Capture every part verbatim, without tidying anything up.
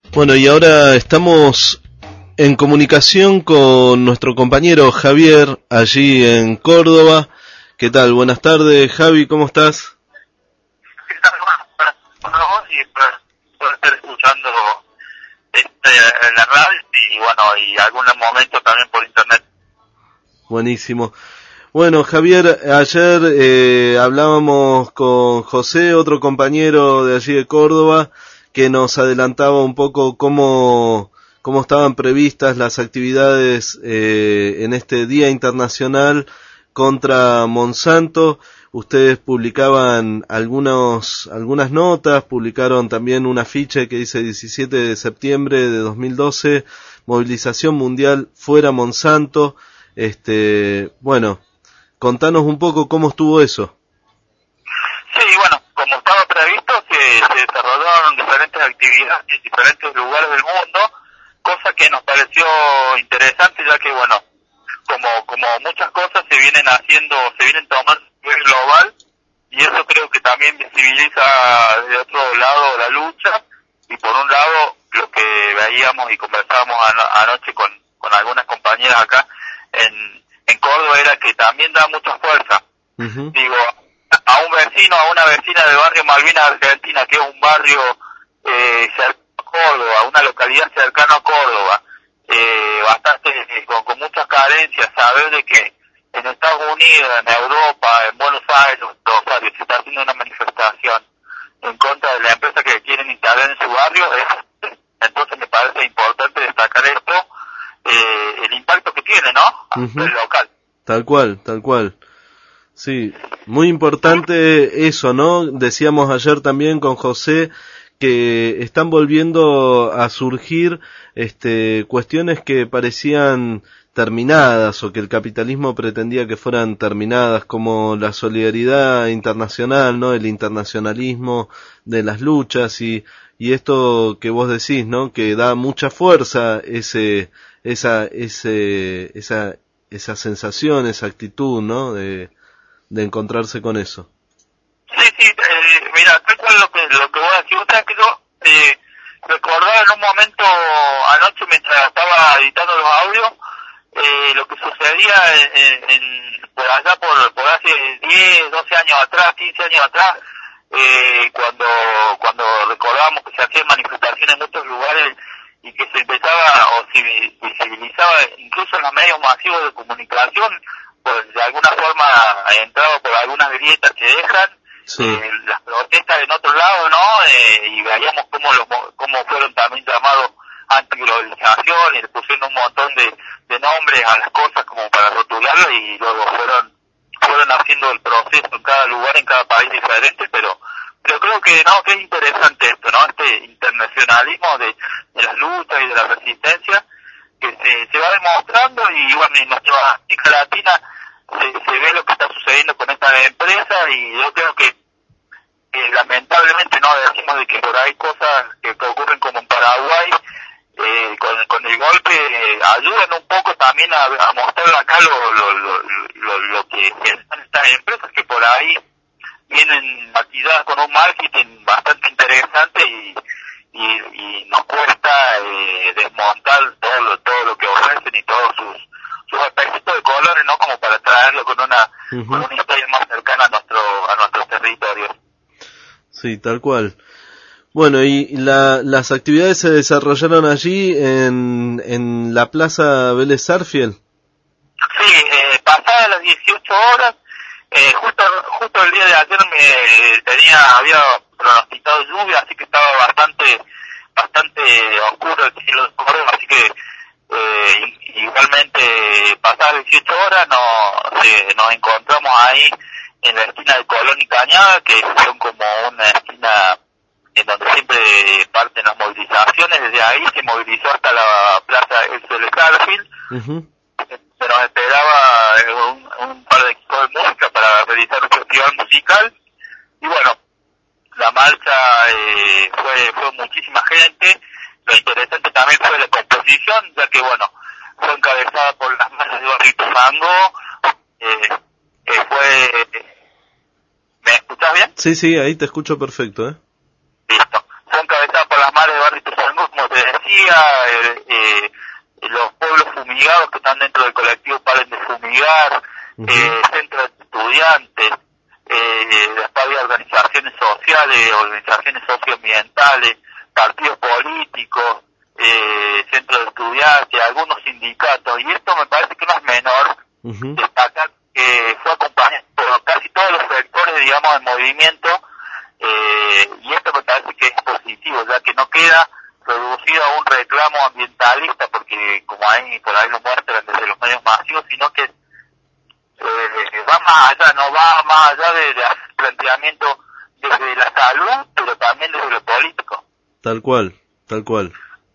Bueno, y ahora estamos en comunicación con nuestro compañero Javier, allí en Córdoba. ¿Qué tal? Buenas tardes, Javi, ¿cómo estás? ¿Qué tal? Bueno, vos y por estar escuchando este, en la radio y bueno, y algún momento también por internet. Buenísimo. Bueno, Javier, ayer eh, hablábamos con José, otro compañero de allí de Córdoba, que nos adelantaba un poco cómo, cómo estaban previstas las actividades eh, en este Día Internacional contra Monsanto. Ustedes publicaban algunos, algunas notas, publicaron también un afiche que dice diecisiete de septiembre de dos mil doce, movilización mundial fuera Monsanto. Este, bueno, contanos un poco cómo estuvo eso. Sí, bueno, como estaba previsto, se, se desarrollaron diferentes actividades en diferentes lugares del mundo, cosa que nos pareció interesante, ya que, bueno, como como muchas cosas se vienen haciendo, se vienen tomando a nivel global, y eso creo que también visibiliza de otro lado la lucha, y por un lado, lo que veíamos y conversábamos ano, anoche con, con algunas compañeras acá en, en Córdoba, era que también da mucha fuerza. Uh-huh. Digo, a un vecino, a una vecina del barrio Malvinas, Argentina, que es un barrio eh, cercano a Córdoba, una localidad cercana a Córdoba, eh, bastante eh, con, con muchas carencias, saber de que en Estados Unidos, en Europa, en Buenos Aires, Rosario, se está haciendo una manifestación en contra de la empresa que quieren instalar en su barrio, es, entonces me parece importante destacar esto, eh, el impacto que tiene, ¿no? Uh-huh. El local. Tal cual, tal cual. Sí, muy importante eso, ¿no? Decíamos ayer también con José que están volviendo a surgir este, cuestiones que parecían terminadas o que el capitalismo pretendía que fueran terminadas, como la solidaridad internacional, ¿no? El internacionalismo de las luchas y, y esto que vos decís, ¿no? Que da mucha fuerza ese, esa, ese, esa, esa sensación, esa actitud, ¿no? De, de encontrarse con eso. Sí, sí, eh, mira, tal cual lo que, lo que voy a decir, usted que yo eh, recordaba en un momento anoche mientras estaba editando los audios, eh, lo que sucedía en, en, por allá, por, por hace diez, doce años atrás, quince años atrás, eh, cuando, cuando recordábamos que se hacían manifestaciones en muchos lugares y que se empezaba o se visibilizaba incluso en los medios masivos de comunicación, pues de alguna forma entrado por algunas grietas que dejan, sí. eh, las protestas en otro lado, ¿no? Eh, y veíamos cómo los cómo fueron también llamados antiglobalización y le pusieron un montón de, de nombres a las cosas como para rotularlo y luego fueron fueron haciendo el proceso en cada lugar, en cada país diferente, pero pero creo que no, que es interesante esto, ¿no? Este internacionalismo de, de las luchas y de la resistencia que se, se va demostrando y bueno, en nuestra América Latina se, se ve lo que está sucediendo con esta empresa y yo creo que eh, lamentablemente no decimos de que por ahí cosas que, que ocurren como en Paraguay eh, con, con el golpe eh, ayudan un poco también a, a mostrar acá lo, lo, lo, lo, lo que generan estas empresas que por ahí vienen maquilladas con un marketing bastante interesante y y, y nos cuesta eh, desmontar todo lo, todo lo que ofrecen y todos sus sus aspectos de colores, no como para traerlo con una uh-huh. con una historia más cercana a nuestro a nuestros territorios. Sí, tal cual. Bueno, y la, las actividades se desarrollaron allí en en la Plaza Vélez Sarsfield. Sí, eh, pasadas las dieciocho horas, eh, justo justo el día de ayer me tenía había pronosticado lluvia, así que estaba bastante bastante oscuro el cielo de Córdoba, así que eh, igualmente pasadas las dieciocho horas nos, eh, nos encontramos ahí en la esquina de Colón y Cañada, que son como una esquina en donde siempre parten las movilizaciones. Desde ahí se movilizó hasta la plaza Vélez Sarsfield. Uh-huh. Se nos esperaba un, un par de equipos de música para realizar un festival musical y bueno, la marcha eh, fue fue muchísima gente. Lo interesante también fue la composición, ya que bueno, fue encabezada por las manos de Barrito Fango, eh, eh, fue... ¿Me escuchás bien? Sí, sí, ahí te escucho perfecto, ¿eh? Listo. Fue encabezada por las madres de Barrito Fango, como te decía, eh, eh, los pueblos fumigados que están dentro del colectivo Paren de Fumigar, uh-huh. eh, centros de estudiantes, eh, después había organizaciones sociales, organizaciones socioambientales, partidos políticos, eh, centros de estudiantes, algunos sindicatos, y esto me parece que no es menor, uh-huh. destacar que fue acompañado por casi todos los sectores, digamos, del movimiento, eh, y esto me parece que es positivo, ya que no queda reducido a un reclamo ambientalista, porque como ahí por ahí lo muestran desde los medios masivos, sino que eh, va más allá, no va más allá de, de hacer planteamiento desde la salud, pero también desde lo político. Tal cual, tal cual.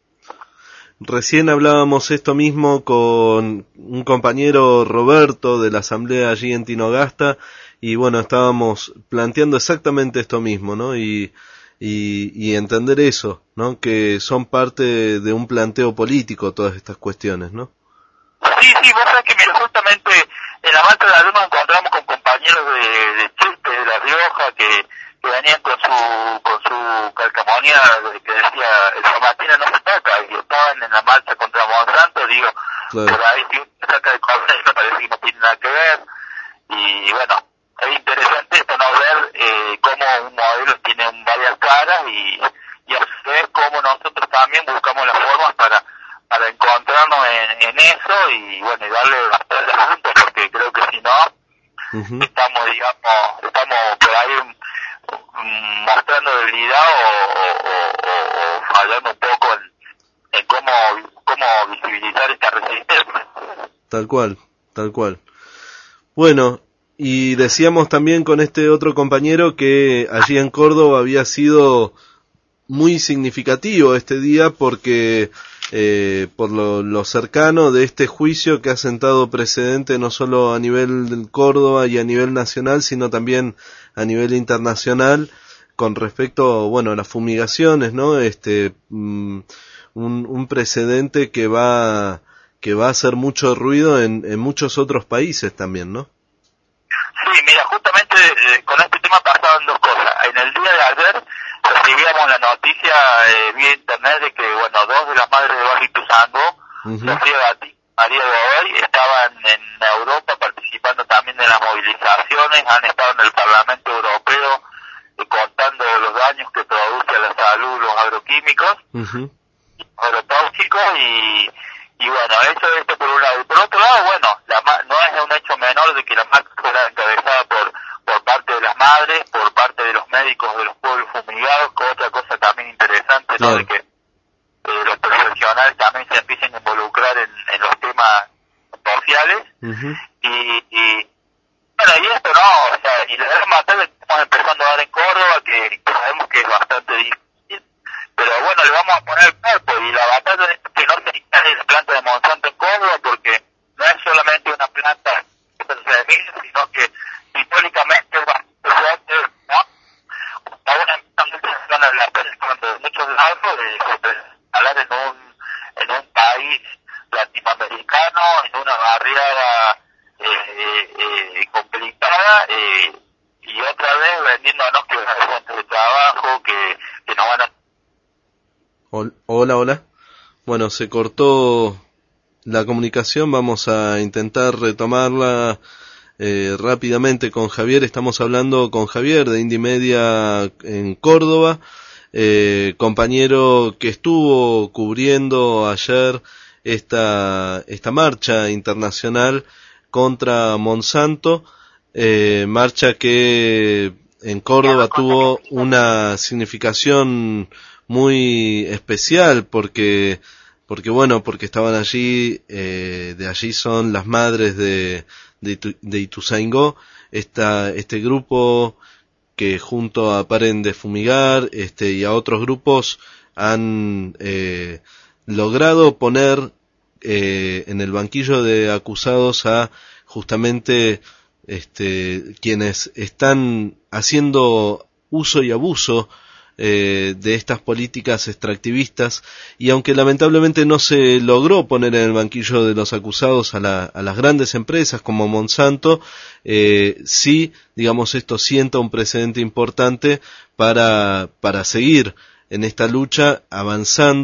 Recién hablábamos esto mismo con un compañero Roberto de la asamblea allí en Tinogasta, y bueno, estábamos planteando exactamente esto mismo, ¿no? Y Y, y entender eso, ¿no? Que son parte de un planteo político todas estas cuestiones, ¿no? Sí, sí, vos sabés que mira, justamente en la marcha de la luz nos encontramos con compañeros de, de Chiste, de La Rioja, que, que venían con su con su calcamonía que decía el San Martín no se toca, y estaban en la marcha contra Monsanto, digo, claro. Por ahí si uno saca de contexto parece que no tiene nada que ver, y bueno, es interesante esto, no ver eh, cómo un modelo tiene varias caras y, y a su vez cómo nosotros también buscamos las formas para para encontrarnos en, en eso y bueno, y darle bastante juntos, porque creo que si no, uh-huh. estamos, digamos, estamos por ahí um, mostrando debilidad o, o, o, o fallando un poco en, en cómo, cómo visibilizar esta resistencia. Tal cual, tal cual. Bueno, y decíamos también con este otro compañero que allí en Córdoba había sido muy significativo este día porque eh, por lo, lo cercano de este juicio que ha sentado precedente no solo a nivel del Córdoba y a nivel nacional, sino también a nivel internacional con respecto, bueno, a las fumigaciones, ¿no? Este um, un, un precedente que va que va a hacer mucho ruido en, en muchos otros países también, ¿no? Sí, mira, justamente eh, con este tema pasaban dos cosas. En el día de ayer recibíamos la noticia eh, vía internet de que, bueno, dos de las madres de Barrio Ituzaingó, uh-huh. Sofía Gatti, María Godoy, estaban en Europa participando también en las movilizaciones, han estado en el Parlamento Europeo eh, contando los daños que produce a la salud los agroquímicos, uh-huh. agrotóxicos y... Y bueno, eso esto por un lado. Y por otro lado, bueno, la ma- no es un hecho menor de que la marcha fuera encabezada por por parte de las madres, por parte de los médicos de los pueblos fumigados, que otra cosa también interesante, ¿no? Sí. De que eh, los profesionales también se empiecen a involucrar en, en los temas sociales. Uh-huh. Y, y, bueno, y esto no, o sea, y la gran batalla que estamos empezando a dar en Córdoba, que, que sabemos que es bastante difícil, pero bueno, le vamos a poner el cuerpo, y la batalla es que no se instale la planta de Monsanto en Córdoba, porque no es solamente una planta de sino que históricamente es bastante fuerte, ¿no? Ahora están en la planta de muchos lados, de hablar en un, en un país latinoamericano, en una barriada eh, eh, complicada, eh, y otra vez vendiéndonos que hay fuentes de trabajo, que, que no van a... Hola, hola. Bueno, se cortó la comunicación, vamos a intentar retomarla eh, rápidamente con Javier. Estamos hablando con Javier de Indymedia en Córdoba, eh, compañero que estuvo cubriendo ayer esta, esta marcha internacional contra Monsanto, eh, marcha que en Córdoba tuvo una significación muy especial porque porque bueno porque estaban allí eh, de allí son las madres de de, de Ituzaingó, esta este grupo que junto a Paren de Fumigar este y a otros grupos han eh, logrado poner eh, en el banquillo de acusados a justamente este quienes están haciendo uso y abuso Eh, de estas políticas extractivistas, y aunque lamentablemente no se logró poner en el banquillo de los acusados a, la, a las grandes empresas como Monsanto, eh, sí, digamos, esto sienta un precedente importante para, para seguir en esta lucha avanzando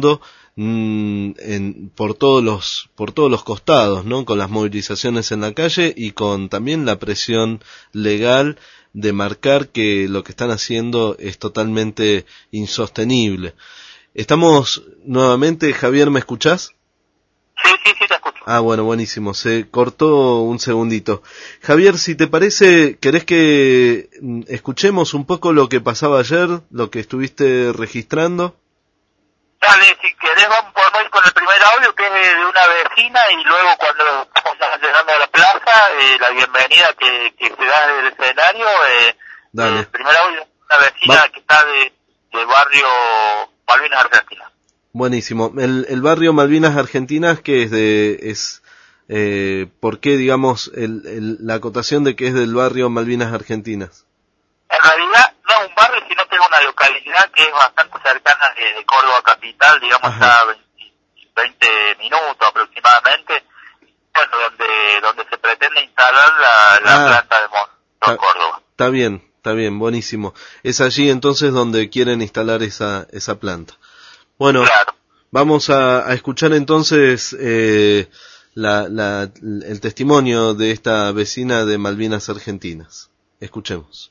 mmm, en, por todos los, por todos los costados, ¿no? Con las movilizaciones en la calle y con también la presión legal de marcar que lo que están haciendo es totalmente insostenible. Estamos nuevamente, Javier, ¿me escuchás? Sí, sí, sí, te escucho. Ah, bueno, buenísimo, se cortó un segundito. Javier, si te parece, ¿querés que escuchemos un poco lo que pasaba ayer, lo que estuviste registrando? Dale, si querés vamos por ir con el primer audio, que es de una vecina, y luego cuando estamos llegando a la plaza, eh, la bienvenida que, que se da desde el escenario. Eh, Dale. El primer audio, una vecina Va. que está de, del barrio Malvinas Argentinas. Buenísimo. El, el barrio Malvinas Argentinas, que es de, es, eh, ¿por qué, digamos, el, el, la acotación de que es del barrio Malvinas Argentinas? En realidad no es un barrio, sino que es una localidad que es bastante cercana de, de Córdoba capital, digamos, Ajá. a veinte minutos aproximadamente, bueno, donde, donde se pretende instalar la, la ah. planta de Monsanto en Córdoba. Está bien, está bien, buenísimo. Es allí entonces donde quieren instalar esa, esa planta. Bueno, claro. Vamos a, a escuchar entonces eh, la, la, el testimonio de esta vecina de Malvinas Argentinas. Escuchemos.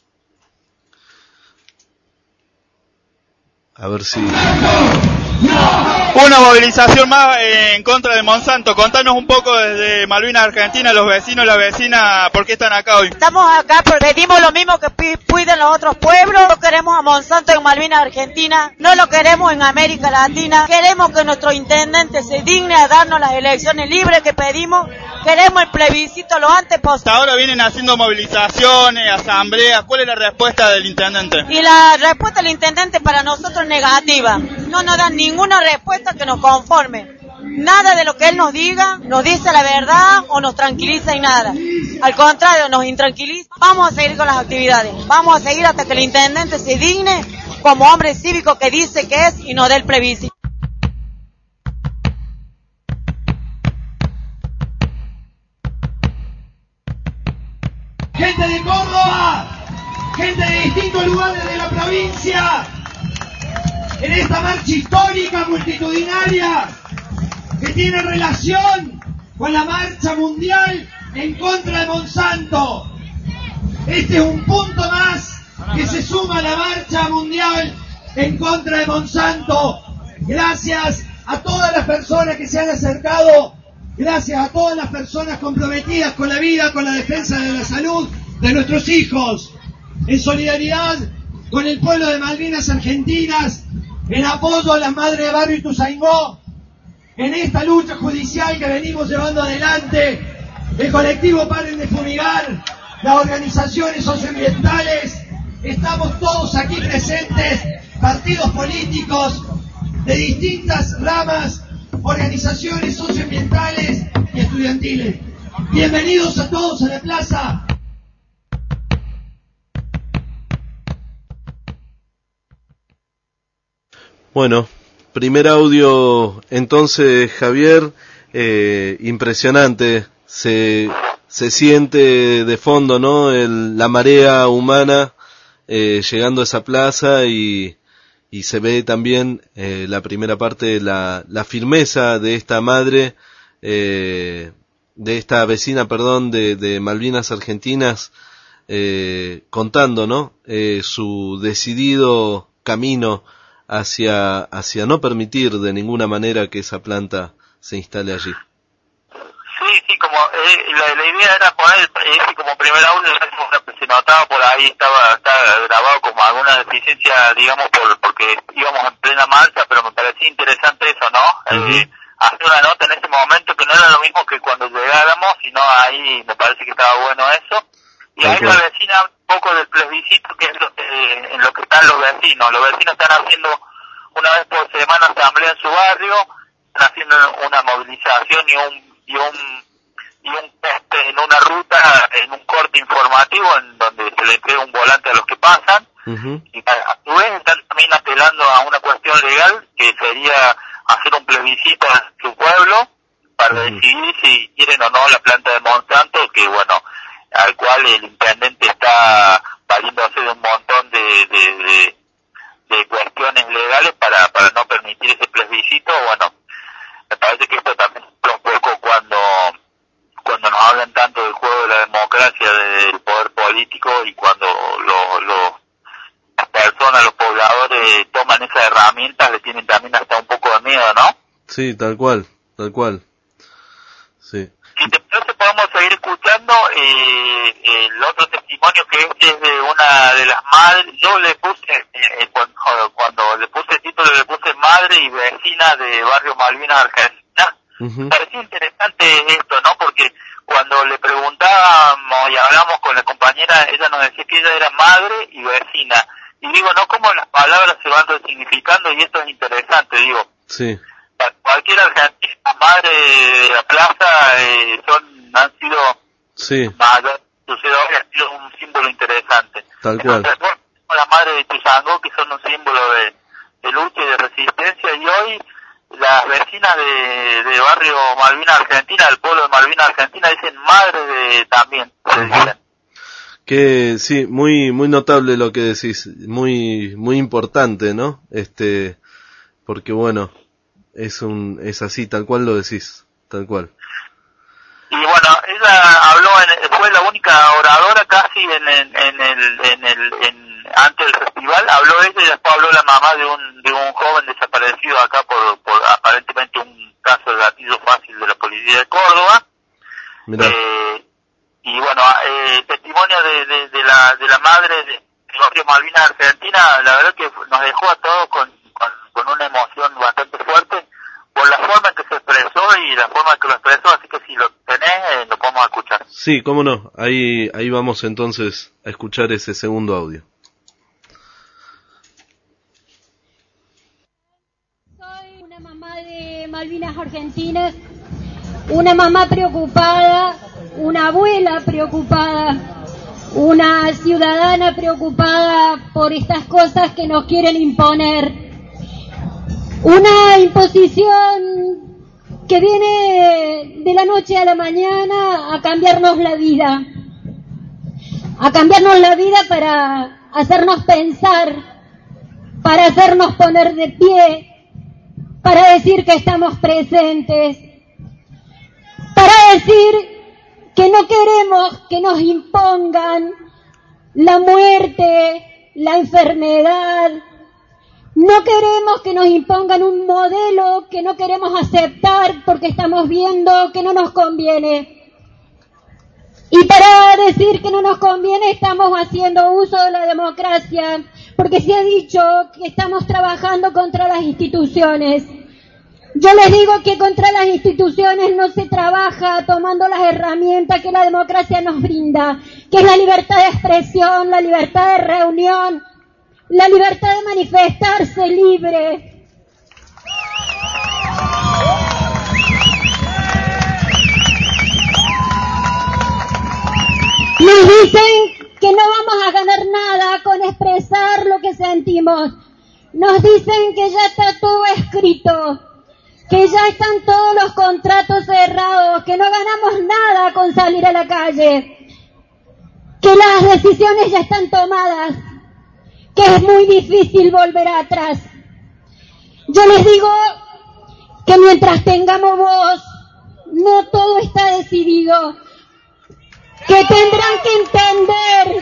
A ver si... Una movilización más en contra de Monsanto. Contanos un poco desde Malvinas Argentina, los vecinos, la vecina, ¿por qué están acá hoy? Estamos acá porque pedimos lo mismo que piden los otros pueblos. No queremos a Monsanto en Malvinas Argentina, no lo queremos en América Latina. Queremos que nuestro intendente se digne a darnos las elecciones libres que pedimos. Queremos el plebiscito lo antes posible. Hasta ahora vienen haciendo movilizaciones, asambleas. ¿Cuál es la respuesta del intendente? Y la respuesta del intendente para nosotros es negativa. No nos dan ninguna respuesta que nos conforme. Nada de lo que él nos diga nos dice la verdad o nos tranquiliza y nada. Al contrario, nos intranquiliza. Vamos a seguir con las actividades. Vamos a seguir hasta que el intendente se digne como hombre cívico que dice que es y nos dé el plebiscito. Gente de Córdoba, gente de distintos lugares de la provincia, en esta marcha histórica multitudinaria que tiene relación con la marcha mundial en contra de Monsanto. Este es un punto más que se suma a la marcha mundial en contra de Monsanto. Gracias a todas las personas que se han acercado, gracias a todas las personas comprometidas con la vida, con la defensa de la salud de nuestros hijos, en solidaridad con el pueblo de Malvinas Argentinas, en apoyo a las madres de barrio Ituzaingó, en esta lucha judicial que venimos llevando adelante, el colectivo Paren de Fumigar, las organizaciones socioambientales, estamos todos aquí presentes, partidos políticos de distintas ramas, organizaciones socioambientales y estudiantiles. Bienvenidos a todos a la plaza. Bueno, primer audio entonces, Javier, eh, impresionante, se, se siente de fondo, ¿no? El, la marea humana eh, llegando a esa plaza y, y se ve también eh, la primera parte, la, la firmeza de esta madre, eh, de esta vecina, perdón, de, de Malvinas Argentinas, eh, contando, ¿no? Eh, su decidido camino hacia hacia no permitir de ninguna manera que esa planta se instale allí. Sí, sí, como eh, la, la idea era poner ese como primer audio, se notaba por ahí, estaba, estaba grabado como alguna deficiencia, digamos, por porque íbamos en plena marcha, pero me parecía interesante eso, ¿no? Uh-huh. Eh, hacer una nota en ese momento que no era lo mismo que cuando llegáramos, sino ahí me parece que estaba bueno eso. Y ahí la vecina un poco del plebiscito, que es lo que, en lo que están los vecinos. Los vecinos están haciendo una vez por semana asamblea en su barrio, están haciendo una movilización y un y un y un este, en una ruta, en un corte informativo en donde se le entrega un volante a los que pasan. Uh-huh. Y a su vez están también apelando a una cuestión legal que sería hacer un plebiscito en su pueblo para uh-huh. decidir si quieren o no la planta de Monsanto, que bueno, al cual el intendente está valiéndose de un montón de, de, de, de cuestiones legales para, para no permitir ese plebiscito. Bueno, me parece que esto también es un poco cuando, cuando nos hablan tanto del juego de la democracia, del poder político, y cuando los, los, las personas, los pobladores toman esas herramientas, le tienen también hasta un poco de miedo, ¿no? Sí, tal cual, tal cual. Sí. Si te parece, podemos seguir escuchando eh, el otro testimonio, que este es de una de las madres. Yo le puse, eh, cuando, cuando le puse el título, le puse madre y vecina de Barrio Malvinas, Argentina. Uh-huh. Me parecía interesante esto, ¿no? Porque cuando le preguntábamos y hablamos con la compañera, ella nos decía que ella era madre y vecina. Y digo, ¿no? Cómo las palabras se van resignificando, y esto es interesante, digo. Sí. Para cualquier argentina, madre de la plaza, eh, son, han sido, sí, mayor, ha sido un símbolo interesante. Tal cual. Entonces, bueno, la madre de Tuzangó, que son un símbolo de, de lucha y de resistencia, y hoy las vecinas de, de Barrio Malvinas, Argentina, del pueblo de Malvinas, Argentina, dicen madre de también. Uh-huh. Que sí, muy muy notable lo que decís, muy muy importante, ¿no? Este, porque bueno, es un es así, tal cual lo decís, tal cual. Y bueno, ella habló, en, fue la única oradora casi en, en, en el en el en, antes del festival. Habló ella, y después habló la mamá de un de un joven desaparecido acá por, por aparentemente un caso de gatillo fácil de la policía de Córdoba. Mirá. Eh, y bueno, eh, testimonio de, de, de la de la madre de Barrio Malvinas, Argentina, la verdad que nos dejó a todos con, con, con una emoción bastante fuerte por la forma en que se expresó y la forma en que lo expresó, así que si lo tenés, eh, lo podemos escuchar. Sí, cómo no, ahí ahí vamos entonces a escuchar ese segundo audio. Soy una mamá de Malvinas Argentinas, una mamá preocupada, una abuela preocupada, una ciudadana preocupada por estas cosas que nos quieren imponer. Una imposición que viene de la noche a la mañana a cambiarnos la vida, a cambiarnos la vida para hacernos pensar, para hacernos poner de pie, para decir que estamos presentes, para decir que no queremos que nos impongan la muerte, la enfermedad. No queremos que nos impongan un modelo que no queremos aceptar porque estamos viendo que no nos conviene. Y para decir que no nos conviene estamos haciendo uso de la democracia, porque se ha dicho que estamos trabajando contra las instituciones. Yo les digo que contra las instituciones no se trabaja tomando las herramientas que la democracia nos brinda, que es la libertad de expresión, la libertad de reunión, la libertad de manifestarse libre. Nos dicen que no vamos a ganar nada con expresar lo que sentimos. Nos dicen que ya está todo escrito, que ya están todos los contratos cerrados, que no ganamos nada con salir a la calle, que las decisiones ya están tomadas, que es muy difícil volver atrás. Yo les digo que mientras tengamos voz, no todo está decidido, que tendrán que entender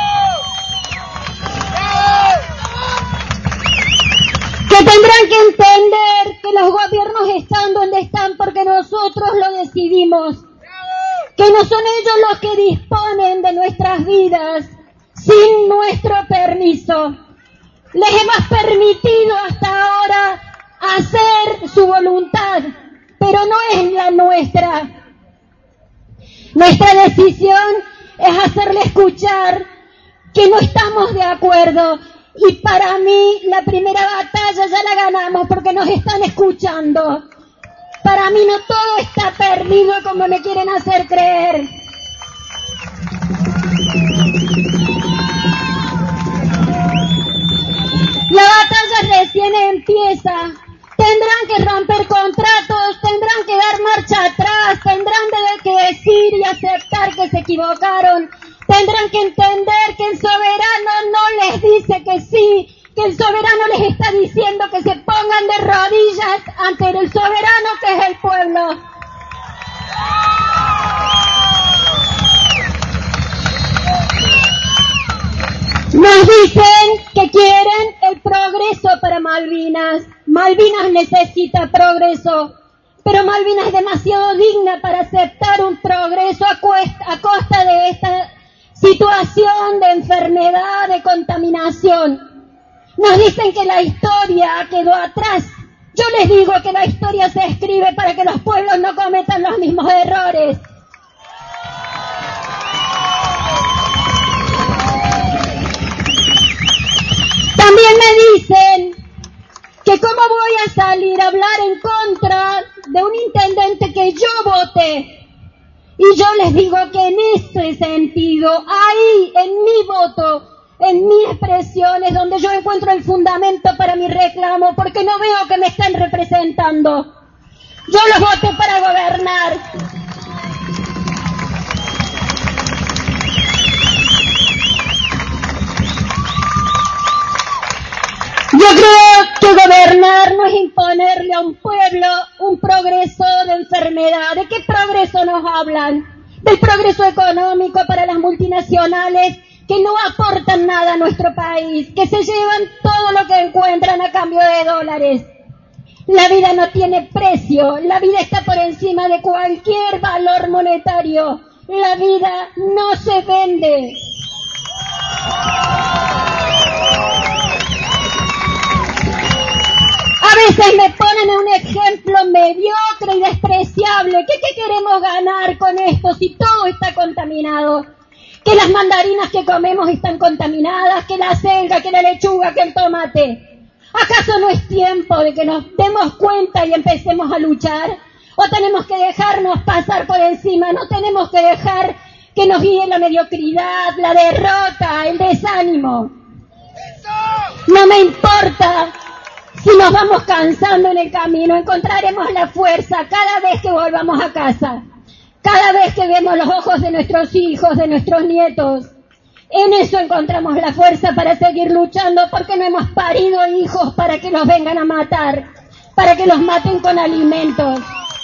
que tendrán que entender que los gobiernos están donde están porque nosotros lo decidimos, que no son ellos los que disponen de nuestras vidas sin nuestro permiso. Les hemos permitido hasta ahora hacer su voluntad, pero no es la nuestra. Nuestra decisión es hacerle escuchar que no estamos de acuerdo. Y para mí la primera batalla ya la ganamos porque nos están escuchando. Para mí no todo está perdido como me quieren hacer creer. La batalla recién empieza. Tendrán que romper contratos, tendrán que dar marcha atrás, tendrán que decir y aceptar que se equivocaron. Tendrán que entender que el soberano no les dice que sí, que el soberano el soberano que es el pueblo. Nos dicen que quieren el progreso para Malvinas. Malvinas necesita progreso, pero Malvinas es demasiado digna para aceptar un progreso a, cuesta, a costa de esta situación de enfermedad, de contaminación. Nos dicen que la historia quedó atrás. Yo les digo que la historia se escribe para que los pueblos no cometan los mismos errores. También me dicen que cómo voy a salir a hablar en contra de un intendente que yo voté. Y yo les digo que en ese sentido, ahí, en mi voto, en mi expresión, es donde yo encuentro el fundamento para mi reclamo, porque no veo que me estén representando. Yo los voté para gobernar. Yo creo que gobernar no es imponerle a un pueblo un progreso de enfermedad. ¿De qué progreso nos hablan? Del progreso económico para las multinacionales que no aportan nada a nuestro país, que se llevan todo lo que encuentran a cambio de dólares. La vida no tiene precio, la vida está por encima de cualquier valor monetario. La vida no se vende. A veces me ponen un ejemplo mediocre y despreciable. ¿Qué, qué queremos ganar con esto si todo está contaminado? Que las mandarinas que comemos están contaminadas, que la selga, que la lechuga, que el tomate. ¿Acaso no es tiempo de que nos demos cuenta y empecemos a luchar? ¿O tenemos que dejarnos pasar por encima? ¿No tenemos que dejar que nos guíe la mediocridad, la derrota, el desánimo? No me importa. Si nos vamos cansando en el camino, encontraremos la fuerza cada vez que volvamos a casa. Cada vez que vemos los ojos de nuestros hijos, de nuestros nietos. En eso encontramos la fuerza para seguir luchando, porque no hemos parido hijos para que los vengan a matar, para que los maten con alimentos.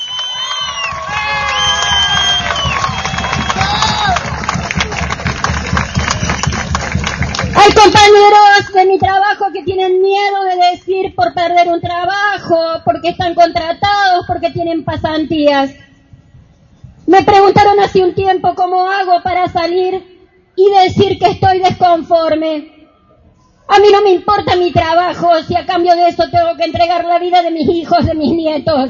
Hay compañeros de mi trabajo que tienen miedo de decir por perder un trabajo, porque están contratados, porque tienen pasantías. Me preguntaron hace un tiempo cómo hago para salir y decir que estoy desconforme. A mí no me importa mi trabajo si a cambio de eso tengo que entregar la vida de mis hijos, de mis nietos.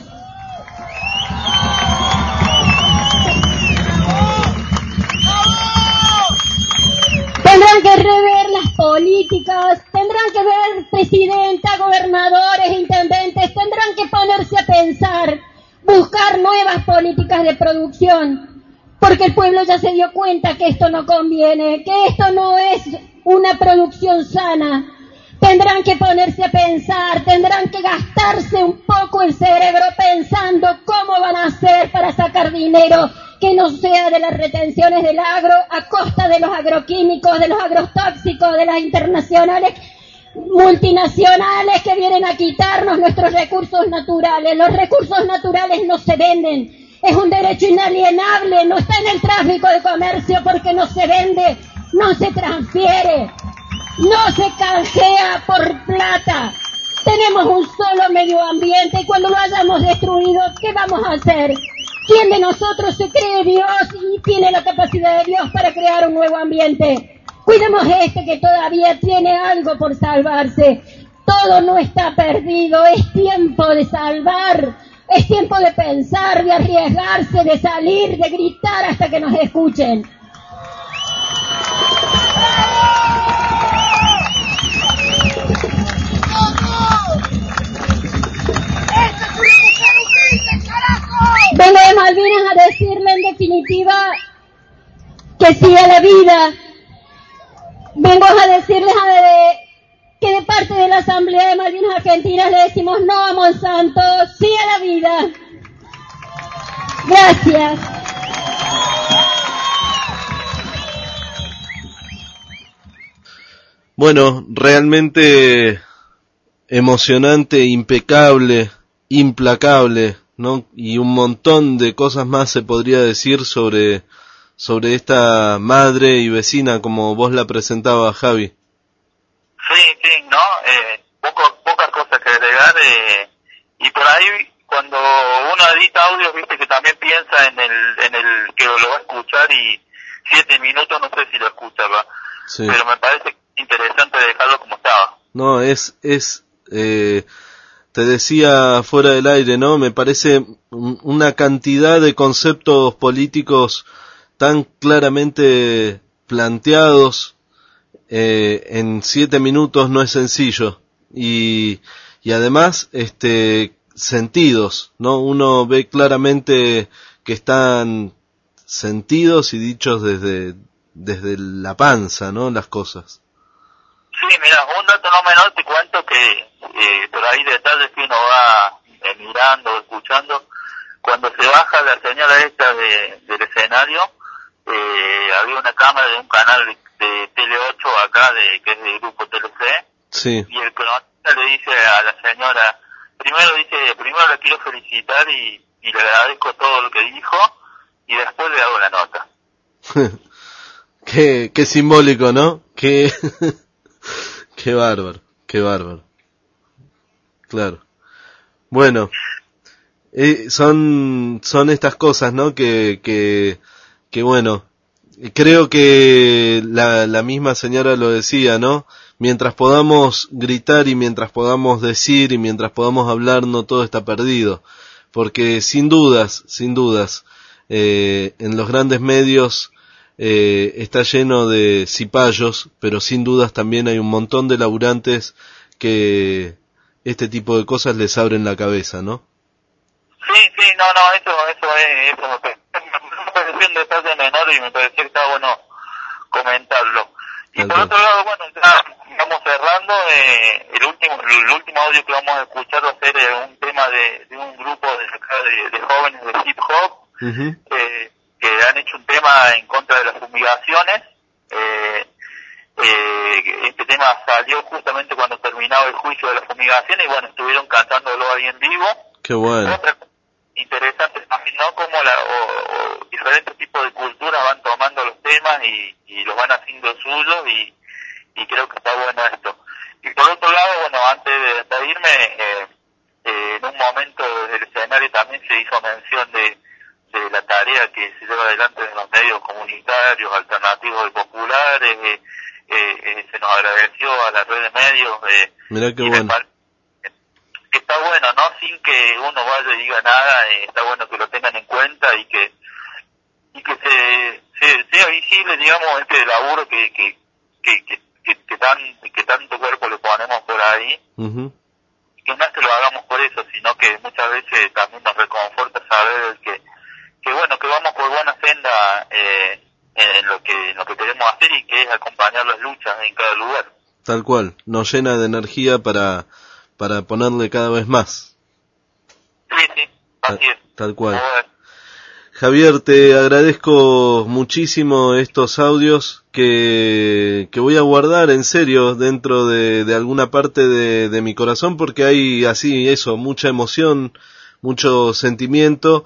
Tendrán que rever las políticas, tendrán que ver presidenta, gobernadores, intendentes, tendrán que ponerse a pensar, buscar nuevas políticas de producción, porque el pueblo ya se dio cuenta que esto no conviene, que esto no es una producción sana. Tendrán que ponerse a pensar, tendrán que gastarse un poco el cerebro pensando cómo van a hacer para sacar dinero que no sea de las retenciones del agro a costa de los agroquímicos, de los agrotóxicos, de las internacionales, multinacionales que vienen a quitarnos nuestros recursos naturales. Los recursos naturales no se venden, es un derecho inalienable, no está en el tráfico de comercio porque no se vende, no se transfiere, no se canjea por plata. Tenemos un solo medio ambiente y cuando lo hayamos destruido, ¿qué vamos a hacer? ¿Quién de nosotros se cree Dios y tiene la capacidad de Dios para crear un nuevo ambiente? Cuidemos este que todavía tiene algo por salvarse. Todo no está perdido, es tiempo de salvar, es tiempo de pensar, de arriesgarse, de salir, de gritar hasta que nos escuchen. Vengo de Malvinas a decirle en definitiva que sí a la vida. Vengo a decirles a de, que de parte de la Asamblea de Malvinas Argentinas le decimos no a Monsanto, sí a la vida. Gracias. Bueno, realmente emocionante, impecable implacable, ¿no? Y un montón de cosas más se podría decir sobre, sobre esta madre y vecina como vos la presentabas, Javi. Sí, sí, ¿no? Eh, poco, pocas cosas que agregar, eh, y por ahí cuando uno edita audios, viste que también piensa en el, en el que lo va a escuchar y siete minutos no sé si lo escucha, ¿va? Sí. Pero me parece interesante dejarlo como estaba. No, es, es, eh, te decía fuera del aire, ¿no? Me parece una cantidad de conceptos políticos tan claramente planteados, eh, en siete minutos no es sencillo. Y, y además, este, sentidos, ¿no? Uno ve claramente que están sentidos y dichos desde, desde la panza, ¿no? Las cosas. Sí, mira, un dato no menor te cuento que eh, por ahí detalles que uno va eh, mirando, escuchando, cuando se baja la señora esta de, del escenario, eh, había una cámara de un canal de, de Tele ocho acá, de que es del grupo T L C, sí. Y el cronista le dice a la señora, primero dice, primero la quiero felicitar y, y le agradezco todo lo que dijo, y después le hago la nota. qué, qué simbólico, ¿no? Qué... Qué bárbaro, qué bárbaro. Claro. Bueno, eh, son son estas cosas, ¿no? Que que que bueno, creo que la la misma señora lo decía, ¿no? Mientras podamos gritar y mientras podamos decir y mientras podamos hablar, no todo está perdido, porque sin dudas, sin dudas, eh, en los grandes medios Eh, está lleno de cipayos, pero sin dudas también hay un montón de laburantes que este tipo de cosas les abren la cabeza, ¿no? Sí, sí, no, no, eso, eso es, eso me pareció un detalle menor y me pareció que está bueno comentarlo. Y por otro lado, bueno, ya vamos cerrando, eh, el último, el último audio que vamos a escuchar va a ser eh, un tema de, de un grupo de, de, de jóvenes de hip hop, uh-huh. eh, que han hecho un tema en contra de las fumigaciones. Eh, eh, este tema salió justamente cuando terminaba el juicio de las fumigaciones y bueno, estuvieron cantándolo ahí en vivo. Qué bueno. Otra interesante también, ¿no? Como la, o, o diferentes tipos de culturas van tomando los temas y, y los van haciendo suyos y, y creo que está bueno esto. Y por otro lado, bueno, antes de despedirme, eh, eh, en un momento desde el escenario también se hizo mención de de la tarea que se lleva adelante en los medios comunitarios, alternativos y populares, eh, eh, eh, se nos agradeció a la red de medios, eh, Mirá qué bueno. Que está bueno, ¿no? Sin que uno vaya y diga nada, eh, está bueno que lo tengan en cuenta y que y que se, se sea visible, digamos, este laburo que que que que, que, que tan que tanto cuerpo le ponemos por ahí. Uh-huh. Que no es que lo hagamos por eso, sino que muchas veces también nos reconforta saber que que bueno, que vamos por buena senda eh, en lo que en lo que queremos hacer y que es acompañar las luchas en cada lugar. Tal cual, nos llena de energía para para ponerle cada vez más. Sí, sí, así tal, es. Tal cual. Javier, te agradezco muchísimo estos audios que que voy a guardar en serio dentro de, de alguna parte de, de mi corazón porque hay así eso, mucha emoción, mucho sentimiento.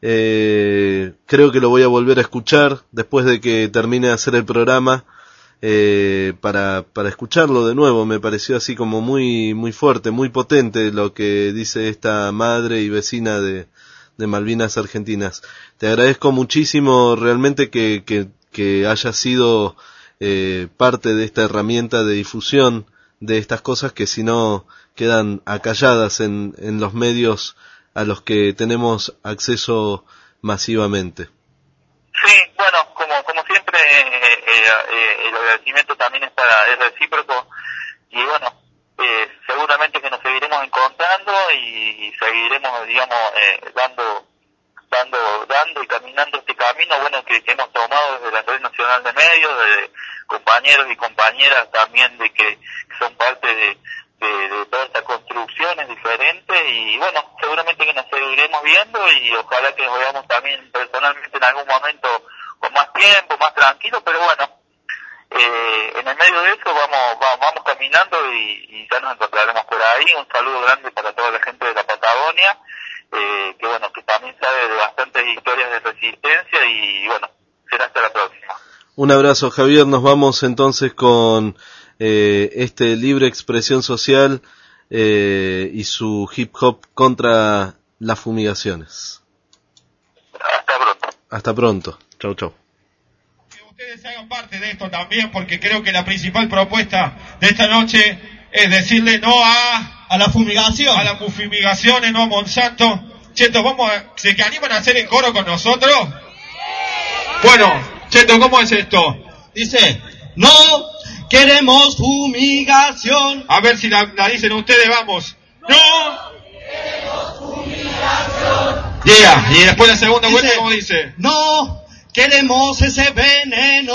Eh, creo que lo voy a volver a escuchar después de que termine de hacer el programa eh, para para escucharlo de nuevo. Me pareció así como muy muy fuerte, muy potente lo que dice esta madre y vecina de de Malvinas Argentinas. Te agradezco muchísimo realmente que que que hayas sido eh, parte de esta herramienta de difusión de estas cosas que si no quedan acalladas en en los medios a los que tenemos acceso masivamente. Sí, bueno, como como siempre, eh, eh, eh, el agradecimiento también es, para, es recíproco y bueno, eh, seguramente que nos seguiremos encontrando y, y seguiremos, digamos, eh, dando, dando, dando y caminando este camino, bueno, que, que hemos tomado desde la Red Nacional de Medios, de compañeros y compañeras también de que son parte de De, de toda esta construcción es diferente y bueno, seguramente que nos seguiremos viendo y ojalá que nos veamos también personalmente en algún momento con más tiempo, más tranquilo, pero bueno, eh, en el medio de eso vamos vamos, vamos caminando y, y ya nos encontraremos por ahí. Un saludo grande para toda la gente de la Patagonia. Patagonia, eh, que bueno, que también sabe de bastantes historias de resistencia y bueno, será hasta la próxima. Un abrazo, Javier. Nos vamos entonces con eh, este libre expresión social eh, y su hip hop contra las fumigaciones. Hasta pronto. Hasta pronto. Chau, chau. Que ustedes hagan parte de esto también, porque creo que la principal propuesta de esta noche es decirle no a... A la fumigación. A las fumigaciones, no a Monsanto. Cheto, vamos a... ¿se que animan a hacer el coro con nosotros? Bueno, Cheto, ¿cómo es esto? Dice, no queremos fumigación. A ver si la, la dicen ustedes, vamos. No, no queremos fumigación. Yeah, y después la segunda vuelta, ¿cómo dice? No queremos ese veneno.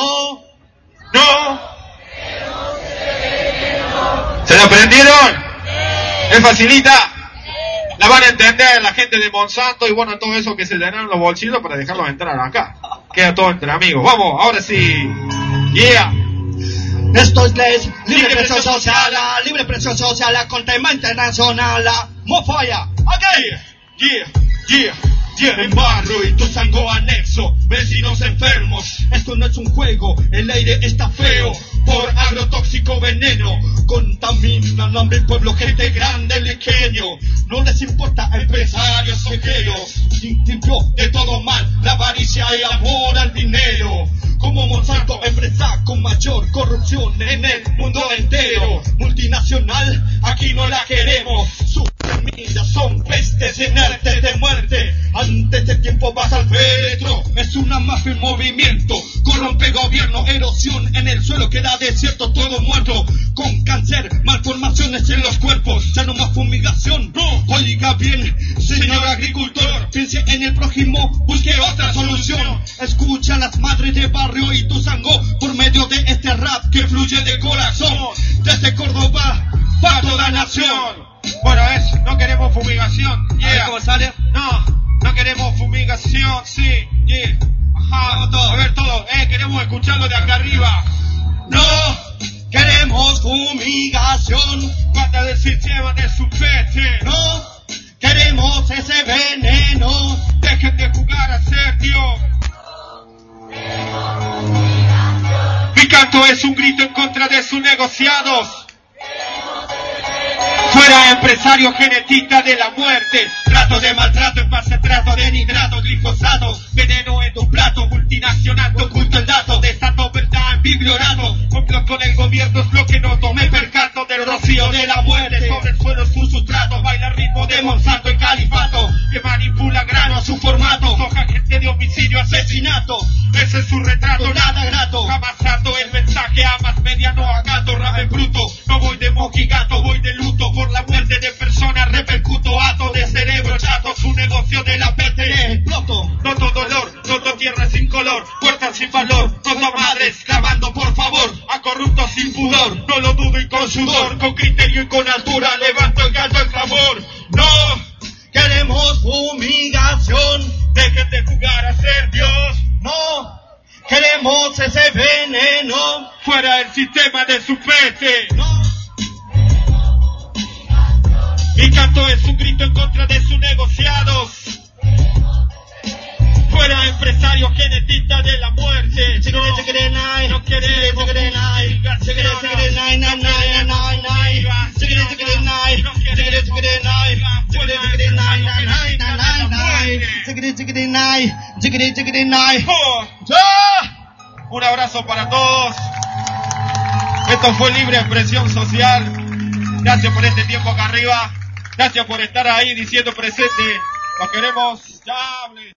No queremos ese veneno. ¿Se lo aprendieron? ¿Es facilita? La van a entender la gente de Monsanto y bueno, todo eso que se llenaron los bolsillos para dejarlos entrar acá. Queda todo entre amigos. Vamos, ahora sí. Yeah. Esto es ley, libre presión social, la libre presión social, la con tema internacional, la mofaya. Ok. Yeah, yeah, yeah. En barrio y tu sango anexo, vecinos enfermos. Esto no es un juego, el aire está feo. Por agrotóxico veneno, contaminan hambre el pueblo, gente grande, pequeño. No les importa empresarios obreros. Limpió de todo mal, la avaricia y amor al dinero. Como Monsanto, empresa con mayor corrupción en el mundo entero. Multinacional, aquí no la queremos. Sus semillas son pestes inertes de muerte. Antes de tiempo vas al féretro. Es una mafia en movimiento. Corrompe gobierno, erosión en el suelo, queda desierto, todo muerto. Con cáncer, malformaciones en los cuerpos. Ya no más fumigación. No, oiga bien, señor agricultor. Piense en el prójimo, busque otra solución. Escucha a las madres de barrio y tu sango por medio de este rap que fluye de corazón. Desde Córdoba, para toda nación. Bueno, es, no queremos fumigación. Yeah. A ver cómo sale. No, no queremos fumigación, sí, yeah. Ajá, todo. A ver todo, eh, queremos escucharlo de acá arriba. No queremos fumigación. Cuando del sistema de su pete. No queremos ese veneno. Dejen de jugar a ser Dios. Mi canto es un grito en contra de sus negociados. Fuera empresarios genetistas de la muerte. Trato de maltrato en base a trato de nitrato, glifosato. Veneno en tu plato, multinacional, te oculto el dato. Desato verdad en bibliorato. Complot con el gobierno es lo que no tomé percato. Del rocío de la muerte sobre el suelo es un sustrato. Baila el ritmo de Monsanto en califato, que manipula grano a su formato. Soja gente de homicidio, asesinato. Ese es su retrato, nada grato. Jamás trato el mensaje a más media, no a gato, rap en bruto. No voy de mojigato, voy de luto. Por la muerte de personas repercuto, ato de cerebro chato. Su negocio de la peste exploto. Noto dolor, noto tierra sin color, puertas sin valor. Noto madres clamando por favor a corruptos sin pudor. No lo dudo y con sudor, con criterio y con altura levanto el canto en clamor. No queremos fumigación. Dejen de jugar a ser Dios. No queremos ese veneno. Fuera el sistema de su peste. No. Mi canto es un grito en contra de sus negociados. Fuera empresarios genetistas de la muerte. No, no queremos un abrazo para todos. Esto fue Libre Expresión Social. Gracias por este tiempo acá arriba. Gracias por estar ahí diciendo presente. Los queremos. Ya hable.